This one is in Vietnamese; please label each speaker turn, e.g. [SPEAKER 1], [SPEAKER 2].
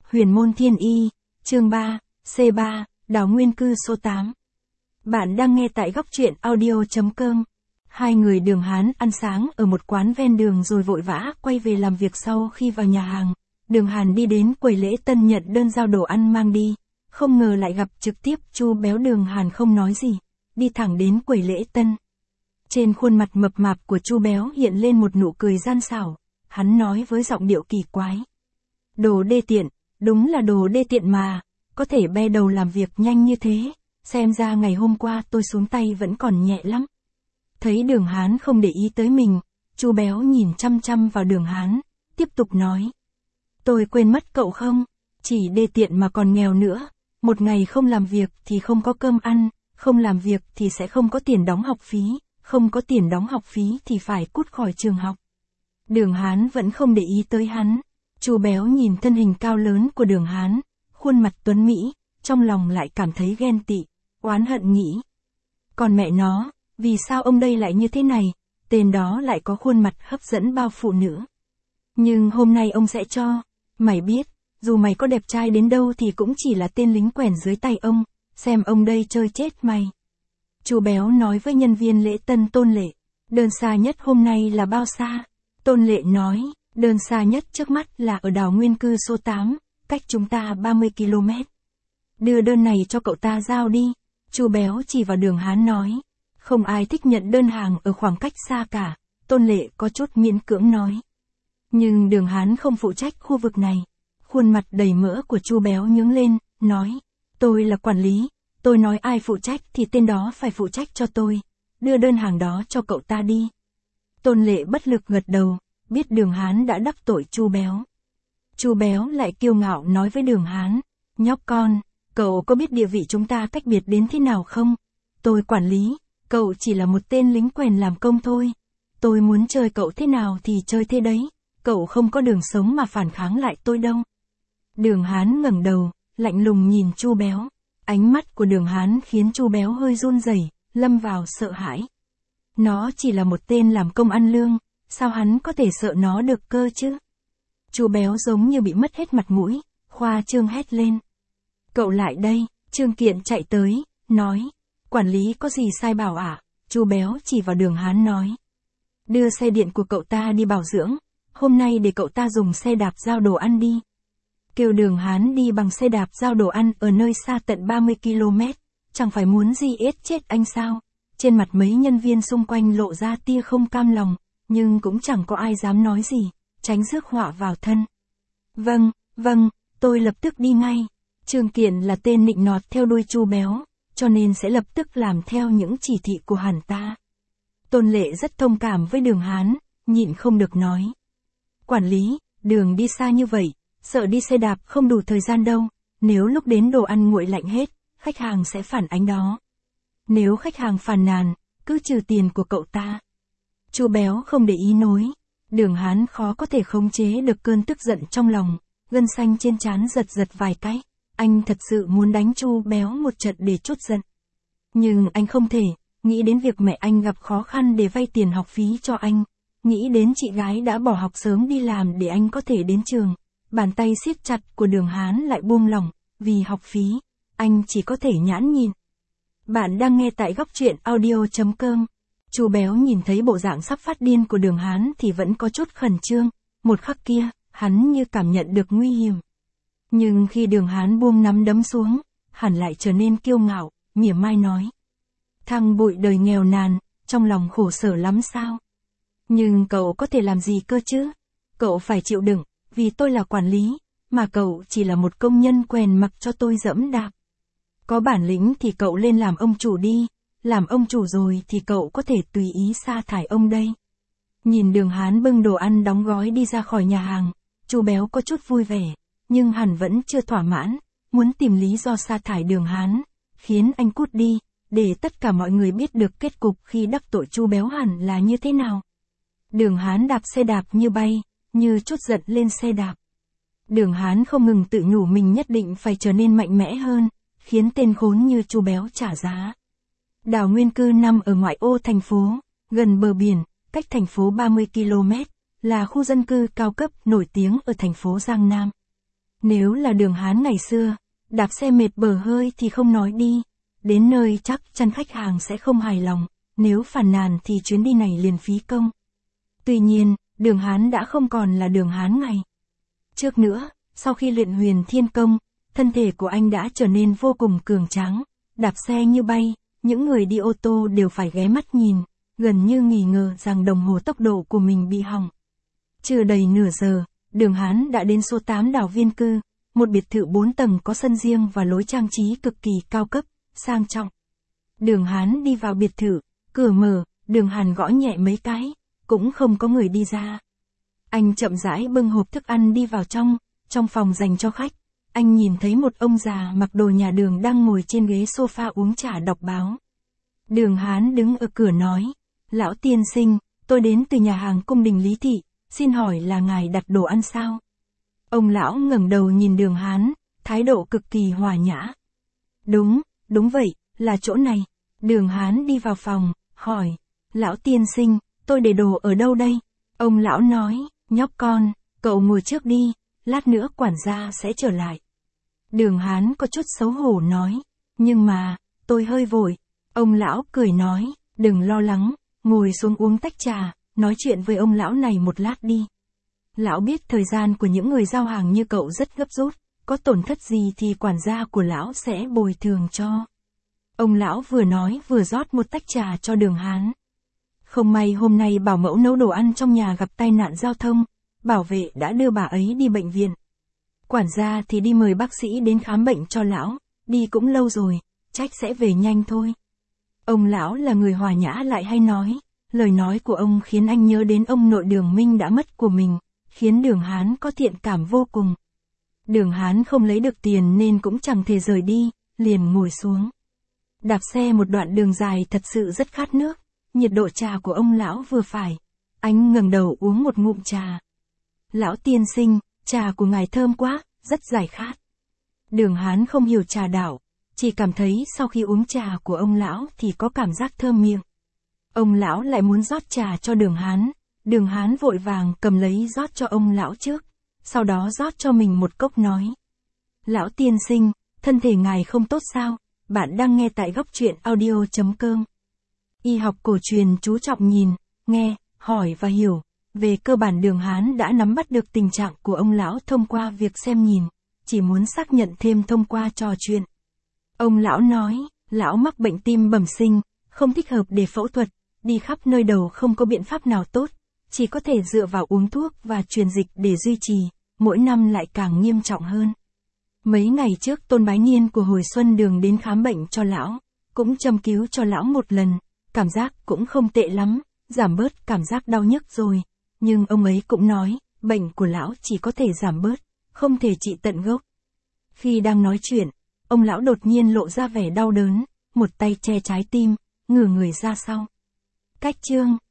[SPEAKER 1] Huyền môn thiên y, chương 3, C3, đảo nguyên cư số 8. Bạn đang nghe tại góc truyện audio.com. Hai người Đường Hán ăn sáng ở một quán ven đường rồi vội vã quay về làm việc sau khi vào nhà hàng. Đường Hàn đi đến quầy lễ tân nhận đơn giao đồ ăn mang đi, không ngờ lại gặp trực tiếp Chu Béo. Đường Hàn không nói gì, đi thẳng đến quầy lễ tân. Trên khuôn mặt mập mạp của Chu Béo hiện lên một nụ cười gian xảo, hắn nói với giọng điệu kỳ quái. Đồ đê tiện, đúng là đồ đê tiện mà, có thể be đầu làm việc nhanh như thế, xem ra ngày hôm qua tôi xuống tay vẫn còn nhẹ lắm. Thấy Đường Hán không để ý tới mình, Chu Béo nhìn chăm chăm vào Đường Hán, tiếp tục nói. Tôi quên mất cậu không, chỉ đê tiện mà còn nghèo nữa, một ngày không làm việc thì không có cơm ăn, không làm việc thì sẽ không có tiền đóng học phí, không có tiền đóng học phí thì phải cút khỏi trường học. Đường Hán vẫn không để ý tới hắn. Chu Béo nhìn thân hình cao lớn của Đường Hán, khuôn mặt tuấn mỹ, trong lòng lại cảm thấy ghen tị, oán hận nghĩ. Còn mẹ nó, vì sao ông đây lại như thế này, tên đó lại có khuôn mặt hấp dẫn bao phụ nữ. Nhưng hôm nay ông sẽ cho, mày biết, dù mày có đẹp trai đến đâu thì cũng chỉ là tên lính quèn dưới tay ông, xem ông đây chơi chết mày. Chu Béo nói với nhân viên lễ tân Tôn Lệ, đơn xa nhất hôm nay là bao xa? Tôn Lệ nói, đơn xa nhất trước mắt là ở đảo nguyên cư số 8, cách chúng ta 30 km. Đưa đơn này cho cậu ta giao đi. Chu Béo chỉ vào Đường Hán nói. Không ai thích nhận đơn hàng ở khoảng cách xa cả, Tôn Lệ có chút miễn cưỡng nói. Nhưng Đường Hán không phụ trách khu vực này. Khuôn mặt đầy mỡ của Chu Béo nhướng lên, nói. Tôi là quản lý, tôi nói ai phụ trách thì tên đó phải phụ trách cho tôi. Đưa đơn hàng đó cho cậu ta đi. Tôn Lệ bất lực gật đầu, biết Đường Hán đã đắc tội Chu Béo. Chu Béo lại kiêu ngạo nói với Đường Hán, nhóc con, cậu có biết địa vị chúng ta cách biệt đến thế nào không? Tôi quản lý, cậu chỉ là một tên lính quèn làm công thôi. Tôi muốn chơi cậu thế nào thì chơi thế đấy, cậu không có đường sống mà phản kháng lại tôi đâu. Đường Hán ngẩng đầu, lạnh lùng nhìn Chu Béo. Ánh mắt của Đường Hán khiến Chu Béo hơi run rẩy, lâm vào sợ hãi. Nó chỉ là một tên làm công ăn lương, sao hắn có thể sợ nó được cơ chứ? Chu Béo giống như bị mất hết mặt mũi, khoa trương hét lên. Cậu lại đây, Trương Kiện chạy tới, nói. Quản lý có gì sai bảo ạ? Chu Béo chỉ vào Đường Hán nói. Đưa xe điện của cậu ta đi bảo dưỡng, hôm nay để cậu ta dùng xe đạp giao đồ ăn đi. Kêu Đường Hán đi bằng xe đạp giao đồ ăn ở nơi xa tận 30 km, chẳng phải muốn gì ết chết anh sao? Trên mặt mấy nhân viên xung quanh lộ ra tia không cam lòng, nhưng cũng chẳng có ai dám nói gì, tránh rước họa vào thân. Vâng, tôi lập tức đi ngay. Trương Kiện là tên nịnh nọt theo đuôi Chu Béo, cho nên sẽ lập tức làm theo những chỉ thị của hắn ta. Tôn Lệ rất thông cảm với Đường Hán, nhịn không được nói. Quản lý, đường đi xa như vậy, sợ đi xe đạp không đủ thời gian đâu, nếu lúc đến đồ ăn nguội lạnh hết, khách hàng sẽ phản ánh đó. Nếu khách hàng phàn nàn, cứ trừ tiền của cậu ta. Chu Béo không để ý nói. Đường Hán khó có thể khống chế được cơn tức giận trong lòng, gân xanh trên trán giật giật vài cái. Anh thật sự muốn đánh Chu Béo một trận để trút giận. Nhưng anh không thể, nghĩ đến việc mẹ anh gặp khó khăn để vay tiền học phí cho anh, nghĩ đến chị gái đã bỏ học sớm đi làm để anh có thể đến trường, bàn tay siết chặt của Đường Hán lại buông lỏng, vì học phí, anh chỉ có thể nhãn nhìn. Bạn đang nghe tại góc truyện audio.com. Chu Béo nhìn thấy bộ dạng sắp phát điên của Đường Hán thì vẫn có chút khẩn trương, một khắc kia, hắn như cảm nhận được nguy hiểm. Nhưng khi Đường Hán buông nắm đấm xuống, hắn lại trở nên kiêu ngạo, mỉa mai nói. Thằng bụi đời nghèo nàn, trong lòng khổ sở lắm sao? Nhưng cậu có thể làm gì cơ chứ? Cậu phải chịu đựng, vì tôi là quản lý, mà cậu chỉ là một công nhân quèn mặc cho tôi dẫm đạp. Có bản lĩnh thì cậu lên làm ông chủ đi, làm ông chủ rồi thì cậu có thể tùy ý sa thải ông đây. Nhìn Đường Hán bưng đồ ăn đóng gói đi ra khỏi nhà hàng, Chu Béo có chút vui vẻ, nhưng hắn vẫn chưa thỏa mãn, muốn tìm lý do sa thải Đường Hán, khiến anh cút đi, để tất cả mọi người biết được kết cục khi đắc tội Chu Béo hẳn là như thế nào. Đường Hán đạp xe đạp như bay, như trút giận lên xe đạp. Đường Hán không ngừng tự nhủ mình nhất định phải trở nên mạnh mẽ hơn, khiến tên khốn như Chu Béo trả giá. Đảo Nguyên Cư nằm ở ngoại ô thành phố, gần bờ biển, cách thành phố 30 km, là khu dân cư cao cấp nổi tiếng ở thành phố Giang Nam. Nếu là Đường Hán ngày xưa, đạp xe mệt bở hơi thì không nói đi. Đến nơi chắc chắn khách hàng sẽ không hài lòng, nếu phàn nàn thì chuyến đi này liền phí công. Tuy nhiên, Đường Hán đã không còn là Đường Hán ngày trước nữa, sau khi luyện huyền thiên công, thân thể của anh đã trở nên vô cùng cường tráng, đạp xe như bay, những người đi ô tô đều phải ghé mắt nhìn, gần như nghi ngờ rằng đồng hồ tốc độ của mình bị hỏng. Chưa đầy nửa giờ, Đường Hán đã đến số 8 Đào Viên Cư, một biệt thự 4 tầng có sân riêng và lối trang trí cực kỳ cao cấp, sang trọng. Đường Hán đi vào biệt thự, cửa mở, Đường Hàn gõ nhẹ mấy cái, cũng không có người đi ra. Anh chậm rãi bưng hộp thức ăn đi vào trong phòng dành cho khách. Anh nhìn thấy một ông già mặc đồ nhà Đường đang ngồi trên ghế sofa uống trà đọc báo. Đường Hán đứng ở cửa nói, lão tiên sinh, tôi đến từ nhà hàng cung đình Lý Thị, xin hỏi là ngài đặt đồ ăn sao? Ông lão ngẩng đầu nhìn Đường Hán, thái độ cực kỳ hòa nhã. Đúng vậy, là chỗ này. Đường Hán đi vào phòng, hỏi, lão tiên sinh, tôi để đồ ở đâu đây? Ông lão nói, nhóc con, cậu ngồi trước đi, lát nữa quản gia sẽ trở lại. Đường Hán có chút xấu hổ nói, nhưng mà, tôi hơi vội. Ông lão cười nói, đừng lo lắng, ngồi xuống uống tách trà, nói chuyện với ông lão này một lát đi. Lão biết thời gian của những người giao hàng như cậu rất gấp rút, có tổn thất gì thì quản gia của lão sẽ bồi thường cho. Ông lão vừa nói vừa rót một tách trà cho Đường Hán. Không may hôm nay bảo mẫu nấu đồ ăn trong nhà gặp tai nạn giao thông, bảo vệ đã đưa bà ấy đi bệnh viện. Quản gia thì đi mời bác sĩ đến khám bệnh cho lão, đi cũng lâu rồi, chắc sẽ về nhanh thôi. Ông lão là người hòa nhã lại hay nói, lời nói của ông khiến anh nhớ đến ông nội Đường Minh đã mất của mình, khiến Đường Hán có thiện cảm vô cùng. Đường Hán không lấy được tiền nên cũng chẳng thể rời đi, liền ngồi xuống. Đạp xe một đoạn đường dài thật sự rất khát nước, nhiệt độ trà của ông lão vừa phải. Anh ngẩng đầu uống một ngụm trà. Lão tiên sinh, trà của ngài thơm quá, rất giải khát. Đường Hán không hiểu trà đạo, chỉ cảm thấy sau khi uống trà của ông lão thì có cảm giác thơm miệng. Ông lão lại muốn rót trà cho Đường Hán. Đường Hán vội vàng cầm lấy rót cho ông lão trước, sau đó rót cho mình một cốc nói. Lão tiên sinh, thân thể ngài không tốt sao? Bạn đang nghe tại Góc Truyện Audio.com. Y học cổ truyền chú trọng nhìn, nghe, hỏi và hiểu. Về cơ bản Đường Hán đã nắm bắt được tình trạng của ông lão thông qua việc xem nhìn, chỉ muốn xác nhận thêm thông qua trò chuyện. Ông lão nói, lão mắc bệnh tim bẩm sinh, không thích hợp để phẫu thuật, đi khắp nơi đầu không có biện pháp nào tốt, chỉ có thể dựa vào uống thuốc và truyền dịch để duy trì, mỗi năm lại càng nghiêm trọng hơn. Mấy ngày trước Tôn Bái Niên của Hồi Xuân Đường đến khám bệnh cho lão, cũng châm cứu cho lão một lần, cảm giác cũng không tệ lắm, giảm bớt cảm giác đau nhức rồi, nhưng ông ấy cũng nói, bệnh của lão chỉ có thể giảm bớt, không thể trị tận gốc. Khi đang nói chuyện, ông lão đột nhiên lộ ra vẻ đau đớn, một tay che trái tim, ngửa người ra sau. Cách chương